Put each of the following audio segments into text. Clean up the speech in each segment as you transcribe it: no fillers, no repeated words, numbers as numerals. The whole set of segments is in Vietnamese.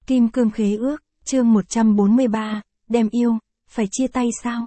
Kim cương khế ước, chương 143, đem yêu, phải chia tay sao?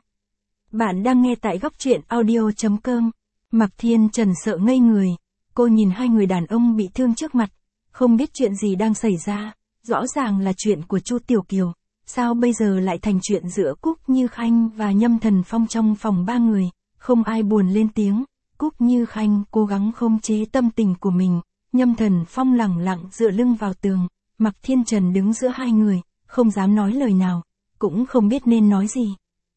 Bạn đang nghe tại góc truyện audio.com. Mạc Thiên Trần sợ ngây người, cô nhìn hai người đàn ông bị thương trước mặt, không biết chuyện gì đang xảy ra, rõ ràng là chuyện của Chu Tiểu Kiều, sao bây giờ lại thành chuyện giữa Cúc Như Khanh và Nhâm Thần Phong trong phòng ba người, không ai buồn lên tiếng, Cúc Như Khanh cố gắng khống chế tâm tình của mình, Nhâm Thần Phong lẳng lặng dựa lưng vào tường, Mạc Thiên Trần đứng giữa hai người, không dám nói lời nào, cũng không biết nên nói gì.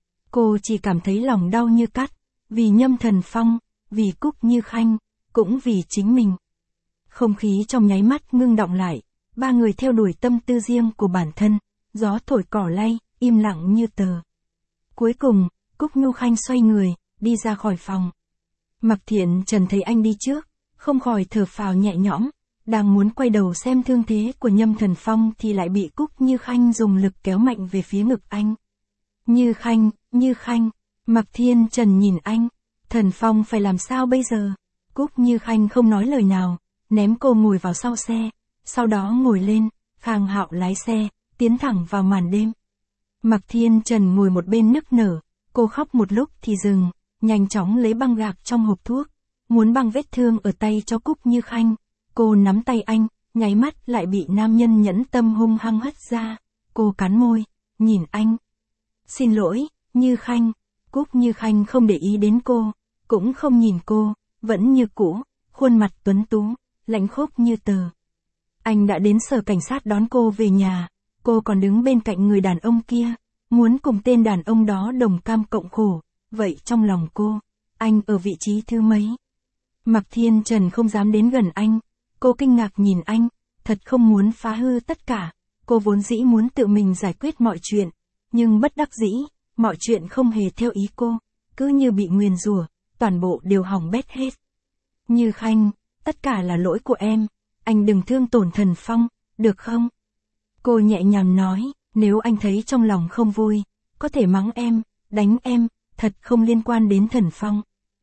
Cô chỉ cảm thấy lòng đau như cắt, vì Nhâm Thần Phong, vì Cúc Như Khanh, cũng vì chính mình. Không khí trong nháy mắt ngưng đọng lại, ba người theo đuổi tâm tư riêng của bản thân, gió thổi cỏ lay, im lặng như tờ. Cuối cùng, Cúc Như Khanh xoay người, đi ra khỏi phòng. Mạc Thiên Trần thấy anh đi trước, không khỏi thở phào nhẹ nhõm, đang muốn quay đầu xem thương thế của Nhâm Thần Phong thì lại bị Cúc Như Khanh dùng lực kéo mạnh về phía ngực anh. Như Khanh, Mạc Thiên Trần nhìn anh, Thần Phong phải làm sao bây giờ? Cúc Như Khanh không nói lời nào, ném cô ngồi vào sau xe, sau đó ngồi lên, Khang Hạo lái xe, tiến thẳng vào màn đêm. Mạc Thiên Trần ngồi một bên nức nở, cô khóc một lúc thì dừng, nhanh chóng lấy băng gạc trong hộp thuốc, muốn băng vết thương ở tay cho Cúc Như Khanh. Cô nắm tay anh, nháy mắt lại bị nam nhân nhẫn tâm hung hăng hất ra, cô cắn môi, nhìn anh. Xin lỗi, Như Khanh. Cúc Như Khanh không để ý đến cô, cũng không nhìn cô, vẫn như cũ, khuôn mặt tuấn tú, lãnh khốc như tờ. Anh đã đến sở cảnh sát đón cô về nhà, cô còn đứng bên cạnh người đàn ông kia, muốn cùng tên đàn ông đó đồng cam cộng khổ, vậy trong lòng cô, anh ở vị trí thứ mấy? Mạc Thiên Trần không dám đến gần anh, cô kinh ngạc nhìn anh, thật không muốn phá hư tất cả, cô vốn dĩ muốn tự mình giải quyết mọi chuyện, nhưng bất đắc dĩ, mọi chuyện không hề theo ý cô, cứ như bị nguyền rủa, toàn bộ đều hỏng bét hết. Như Khanh, tất cả là lỗi của em, anh đừng thương tổn Thần Phong, được không? Cô nhẹ nhàng nói, nếu anh thấy trong lòng không vui, có thể mắng em, đánh em, thật không liên quan đến Thần Phong.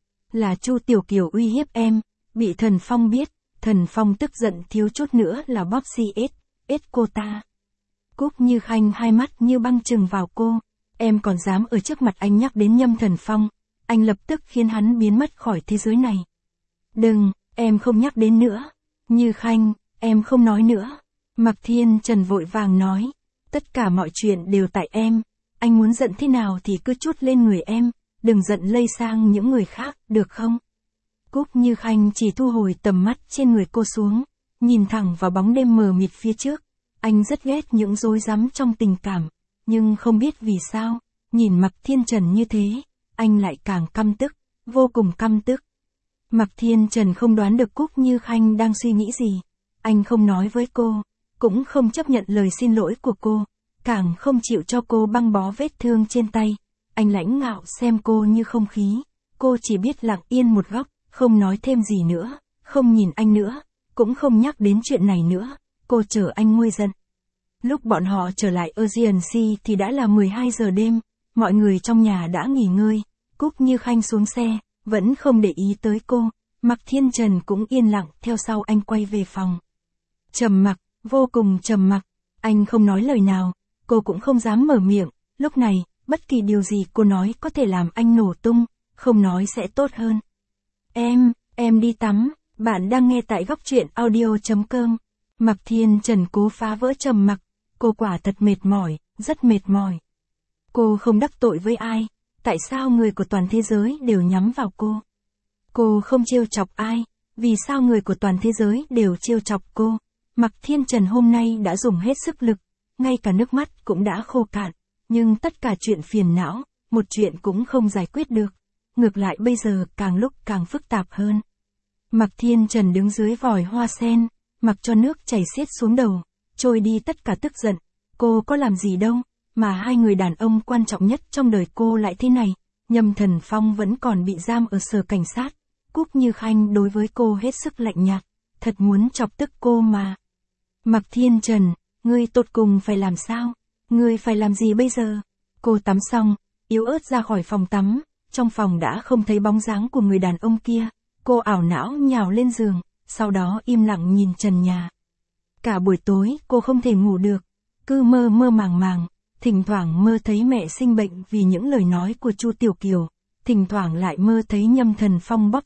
Là Chu Tiểu Kiều uy hiếp em, bị Thần Phong biết, Thần Phong tức giận thiếu chút nữa là bóp CS cô ta. Cúc Như Khanh hai mắt như băng chừng vào cô, em còn dám ở trước mặt anh nhắc đến Nhâm Thần Phong, anh lập tức khiến hắn biến mất khỏi thế giới này. Đừng, em không nhắc đến nữa. Như Khanh, em không nói nữa. Mạc Thiên Trần vội vàng nói, tất cả mọi chuyện đều tại em, anh muốn giận thế nào thì cứ trút lên người em, đừng giận lây sang những người khác, được không? Cúc Như Khanh chỉ thu hồi tầm mắt trên người cô xuống, nhìn thẳng vào bóng đêm mờ mịt phía trước. Anh rất ghét những rối rắm trong tình cảm, nhưng không biết vì sao, nhìn Mạc Thiên Trần như thế, anh lại càng căm tức, vô cùng căm tức. Mạc Thiên Trần không đoán được Cúc Như Khanh đang suy nghĩ gì, anh không nói với cô, cũng không chấp nhận lời xin lỗi của cô, càng không chịu cho cô băng bó vết thương trên tay. Anh lãnh ngạo xem cô như không khí, cô chỉ biết lặng yên một góc, không nói thêm gì nữa, không nhìn anh nữa, cũng không nhắc đến chuyện này nữa, cô chờ anh nguôi giận. Lúc bọn họ trở lại Urgency thì đã là 12 giờ đêm, mọi người trong nhà đã nghỉ ngơi, Cúc Như Khanh xuống xe, vẫn không để ý tới cô, Mạc Thiên Trần cũng yên lặng theo sau anh quay về phòng. Trầm mặc, vô cùng trầm mặc, anh không nói lời nào, cô cũng không dám mở miệng, lúc này, bất kỳ điều gì cô nói có thể làm anh nổ tung, không nói sẽ tốt hơn. Em đi tắm, bạn đang nghe tại góc truyện audio.com. Mạc Thiên Trần cố phá vỡ trầm mặc, cô quả thật mệt mỏi, rất mệt mỏi. Cô không đắc tội với ai, tại sao người của toàn thế giới đều nhắm vào cô? Cô không trêu chọc ai, vì sao người của toàn thế giới đều trêu chọc cô? Mạc Thiên Trần hôm nay đã dùng hết sức lực, ngay cả nước mắt cũng đã khô cạn, nhưng tất cả chuyện phiền não, một chuyện cũng không giải quyết được. Ngược lại bây giờ càng lúc càng phức tạp hơn. Mạc Thiên Trần đứng dưới vòi hoa sen, mặc cho nước chảy xiết xuống đầu, trôi đi tất cả tức giận. Cô có làm gì đâu, mà hai người đàn ông quan trọng nhất trong đời cô lại thế này. Nhâm Thần Phong vẫn còn bị giam ở sở cảnh sát. Cúc Như Khanh đối với cô hết sức lạnh nhạt, thật muốn chọc tức cô mà. Mạc Thiên Trần, ngươi tột cùng phải làm sao? Ngươi phải làm gì bây giờ? Cô tắm xong, yếu ớt ra khỏi phòng tắm, trong phòng đã không thấy bóng dáng của người đàn ông kia. Cô ảo não nhào lên giường, sau đó im lặng nhìn trần nhà. Cả buổi tối cô không thể ngủ được, cứ mơ mơ màng màng, thỉnh thoảng mơ thấy mẹ sinh bệnh vì những lời nói của Chu Tiểu Kiều, thỉnh thoảng lại mơ thấy Nhâm Thần Phong bóp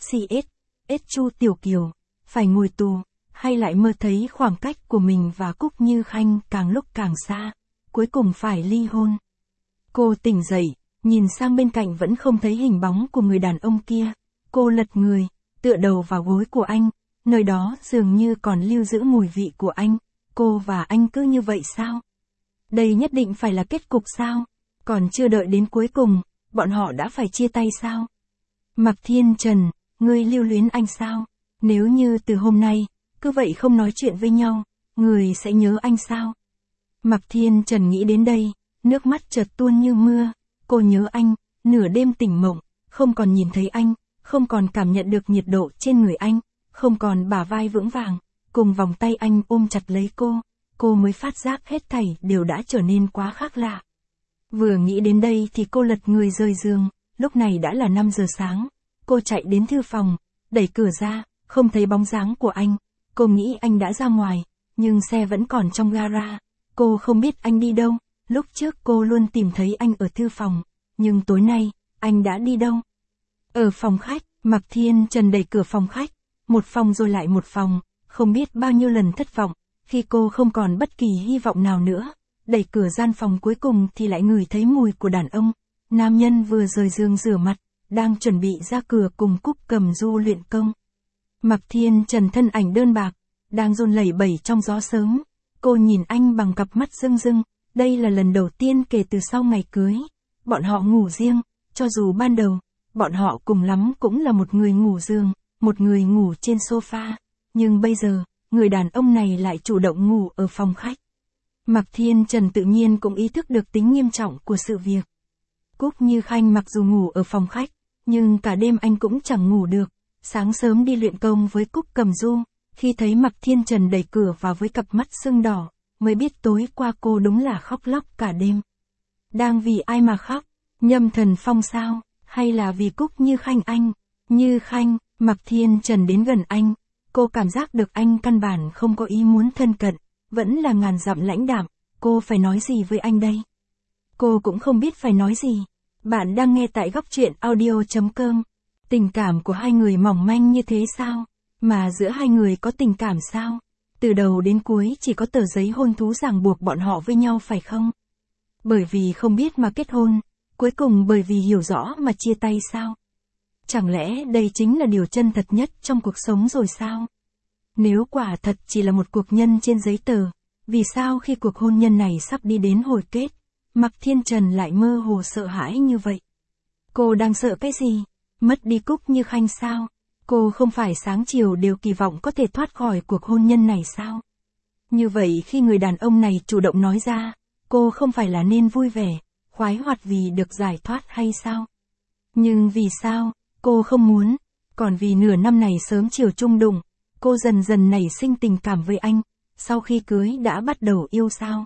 ết Chu Tiểu Kiều, phải ngồi tù, hay lại mơ thấy khoảng cách của mình và Cúc Như Khanh càng lúc càng xa, cuối cùng phải ly hôn. Cô tỉnh dậy, nhìn sang bên cạnh vẫn không thấy hình bóng của người đàn ông kia, cô lật người, tựa đầu vào gối của anh, nơi đó dường như còn lưu giữ mùi vị của anh, cô và anh cứ như vậy sao? Đây nhất định phải là kết cục sao? Còn chưa đợi đến cuối cùng, bọn họ đã phải chia tay sao? Mạc Thiên Trần, ngươi lưu luyến anh sao? Nếu như từ hôm nay, cứ vậy không nói chuyện với nhau, người sẽ nhớ anh sao? Mạc Thiên Trần nghĩ đến đây, nước mắt chợt tuôn như mưa, cô nhớ anh, nửa đêm tỉnh mộng, không còn nhìn thấy anh, không còn cảm nhận được nhiệt độ trên người anh, không còn bả vai vững vàng, cùng vòng tay anh ôm chặt lấy cô mới phát giác hết thảy đều đã trở nên quá khác lạ. Vừa nghĩ đến đây thì cô lật người rời giường, lúc này đã là 5 giờ sáng, cô chạy đến thư phòng, đẩy cửa ra, không thấy bóng dáng của anh, cô nghĩ anh đã ra ngoài, nhưng xe vẫn còn trong gara, cô không biết anh đi đâu, lúc trước cô luôn tìm thấy anh ở thư phòng, nhưng tối nay, anh đã đi đâu? Ở phòng khách, Mạc Thiên Trần đẩy cửa phòng khách, một phòng rồi lại một phòng, không biết bao nhiêu lần thất vọng, khi cô không còn bất kỳ hy vọng nào nữa, đẩy cửa gian phòng cuối cùng thì lại ngửi thấy mùi của đàn ông, nam nhân vừa rời giường rửa mặt, đang chuẩn bị ra cửa cùng Cúc Cầm Du luyện công. Mạc Thiên Trần thân ảnh đơn bạc, đang run lẩy bẩy trong gió sớm, cô nhìn anh bằng cặp mắt rưng rưng, đây là lần đầu tiên kể từ sau ngày cưới, bọn họ ngủ riêng, cho dù ban đầu, bọn họ cùng lắm cũng là một người ngủ giường, một người ngủ trên sofa, nhưng bây giờ, người đàn ông này lại chủ động ngủ ở phòng khách. Mạc Thiên Trần tự nhiên cũng ý thức được tính nghiêm trọng của sự việc. Cúc Như Khanh mặc dù ngủ ở phòng khách, nhưng cả đêm anh cũng chẳng ngủ được, sáng sớm đi luyện công với Cúc Cầm Du, khi thấy Mạc Thiên Trần đẩy cửa vào với cặp mắt sưng đỏ, mới biết tối qua cô đúng là khóc lóc cả đêm. Đang vì ai mà khóc? Nhâm Thần Phong sao? Hay là vì Cúc Như Khanh anh? Như Khanh, Mạc Thiên Trần đến gần anh, cô cảm giác được anh căn bản không có ý muốn thân cận, vẫn là ngàn dặm lãnh đạm, cô phải nói gì với anh đây? Cô cũng không biết phải nói gì. Bạn đang nghe tại Góc Truyện Audio.com. Tình cảm của hai người mỏng manh như thế sao? Mà giữa hai người có tình cảm sao? Từ đầu đến cuối chỉ có tờ giấy hôn thú ràng buộc bọn họ với nhau phải không? Bởi vì không biết mà kết hôn, cuối cùng bởi vì hiểu rõ mà chia tay sao? Chẳng lẽ đây chính là điều chân thật nhất trong cuộc sống rồi sao? Nếu quả thật chỉ là một cuộc nhân trên giấy tờ, vì sao khi cuộc hôn nhân này sắp đi đến hồi kết, Mạc Thiên Trần lại mơ hồ sợ hãi như vậy? Cô đang sợ cái gì? Mất đi Cúc Như Khanh sao? Cô không phải sáng chiều đều kỳ vọng có thể thoát khỏi cuộc hôn nhân này sao? Như vậy khi người đàn ông này chủ động nói ra, cô không phải là nên vui vẻ, khoái hoạt vì được giải thoát hay sao? Nhưng vì sao, cô không muốn, còn vì nửa năm này sớm chiều chung đụng, cô dần dần nảy sinh tình cảm với anh, sau khi cưới đã bắt đầu yêu sao?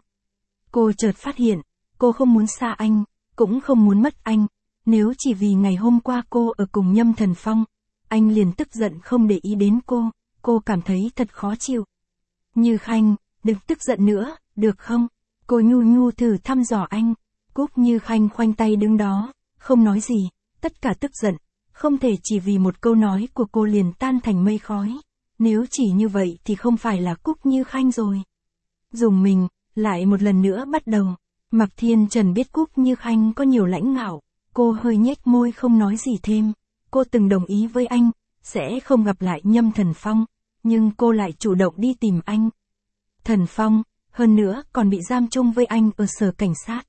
Cô chợt phát hiện, cô không muốn xa anh, cũng không muốn mất anh, nếu chỉ vì ngày hôm qua cô ở cùng Nhâm Thần Phong, anh liền tức giận không để ý đến cô cảm thấy thật khó chịu. Như Khanh, đừng tức giận nữa, được không? Cô nhu nhu thử thăm dò anh. Cúc Như Khanh khoanh tay đứng đó, không nói gì, tất cả tức giận, không thể chỉ vì một câu nói của cô liền tan thành mây khói. Nếu chỉ như vậy thì không phải là Cúc Như Khanh rồi. Dùng mình, lại một lần nữa bắt đầu. Mạc Thiên Trần biết Cúc Như Khanh có nhiều lãnh ngạo, cô hơi nhếch môi không nói gì thêm. Cô từng đồng ý với anh, sẽ không gặp lại Nhâm Thần Phong, nhưng cô lại chủ động đi tìm anh. Thần Phong, hơn nữa còn bị giam chung với anh ở sở cảnh sát.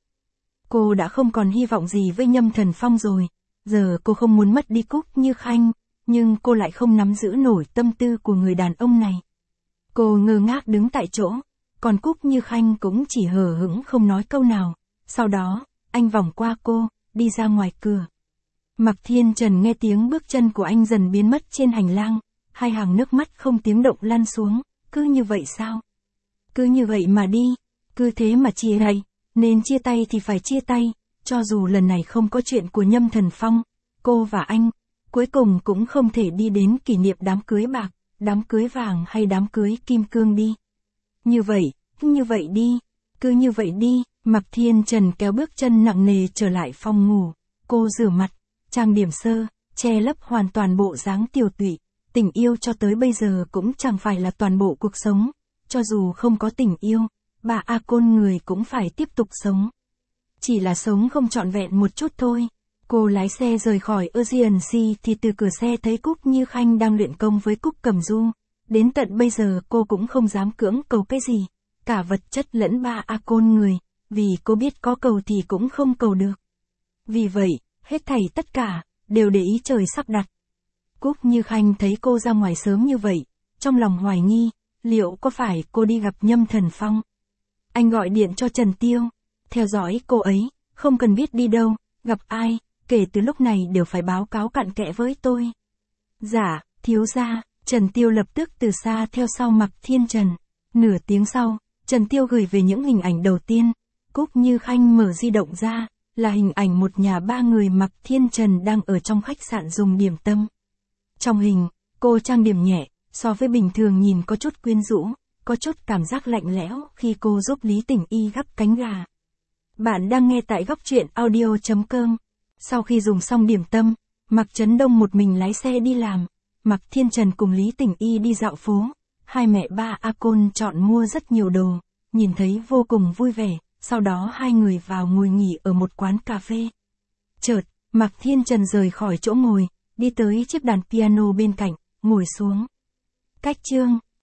Cô đã không còn hy vọng gì với Nhâm Thần Phong rồi, giờ cô không muốn mất đi Cúc Như Khanh, nhưng cô lại không nắm giữ nổi tâm tư của người đàn ông này. Cô ngơ ngác đứng tại chỗ, còn Cúc Như Khanh cũng chỉ hờ hững không nói câu nào. Sau đó, anh vòng qua cô, đi ra ngoài cửa. Mạc Thiên Trần nghe tiếng bước chân của anh dần biến mất trên hành lang, hai hàng nước mắt không tiếng động lăn xuống, cứ như vậy sao? Cứ như vậy mà đi, cứ thế mà chia tay, nên chia tay thì phải chia tay, cho dù lần này không có chuyện của Nhâm Thần Phong, cô và anh, cuối cùng cũng không thể đi đến kỷ niệm đám cưới bạc, đám cưới vàng hay đám cưới kim cương đi. Như vậy đi, Cứ như vậy đi, Mạc Thiên Trần kéo bước chân nặng nề trở lại phòng ngủ. Cô rửa mặt, trang điểm sơ, che lấp hoàn toàn bộ dáng tiều tụy. Tình yêu cho tới bây giờ cũng chẳng phải là toàn bộ cuộc sống. Cho dù không có tình yêu, bà A Côn người cũng phải tiếp tục sống. Chỉ là sống không trọn vẹn một chút thôi. Cô lái xe rời khỏi Urgency thì từ cửa xe thấy Cúc Như Khanh đang luyện công với Cúc Cẩm Du. Đến tận bây giờ cô cũng không dám cưỡng cầu cái gì. Cả vật chất lẫn ba A Côn người. Vì cô biết có cầu thì cũng không cầu được. Vì vậy, hết thảy tất cả, đều để ý trời sắp đặt. Cúc Như Khanh thấy cô ra ngoài sớm như vậy, trong lòng hoài nghi, liệu có phải cô đi gặp Nhâm Thần Phong? Anh gọi điện cho Trần Tiêu, theo dõi cô ấy, không cần biết đi đâu, gặp ai, kể từ lúc này đều phải báo cáo cặn kẽ với tôi. Dạ, thiếu gia, Trần Tiêu lập tức từ xa theo sau Mạc Thiên Trần. Nửa tiếng sau, Trần Tiêu gửi về những hình ảnh đầu tiên. Cúc Như Khanh mở di động ra, là hình ảnh một nhà ba người Mạc Thiên Trần đang ở trong khách sạn dùng điểm tâm. Trong hình, cô trang điểm nhẹ, so với bình thường nhìn có chút quyến rũ, có chút cảm giác lạnh lẽo khi cô giúp Lý Tỉnh Y gắp cánh gà. Bạn đang nghe tại góc truyện audio.com. Sau khi dùng xong điểm tâm, Mạc Trấn Đông một mình lái xe đi làm. Mạc Thiên Trần cùng Lý Tỉnh Y đi dạo phố. Hai mẹ ba A Côn chọn mua rất nhiều đồ, nhìn thấy vô cùng vui vẻ. Sau đó hai người vào ngồi nghỉ ở một quán cà phê. Chợt, Mạc Thiên Trần rời khỏi chỗ ngồi, đi tới chiếc đàn piano bên cạnh, ngồi xuống. Cách chương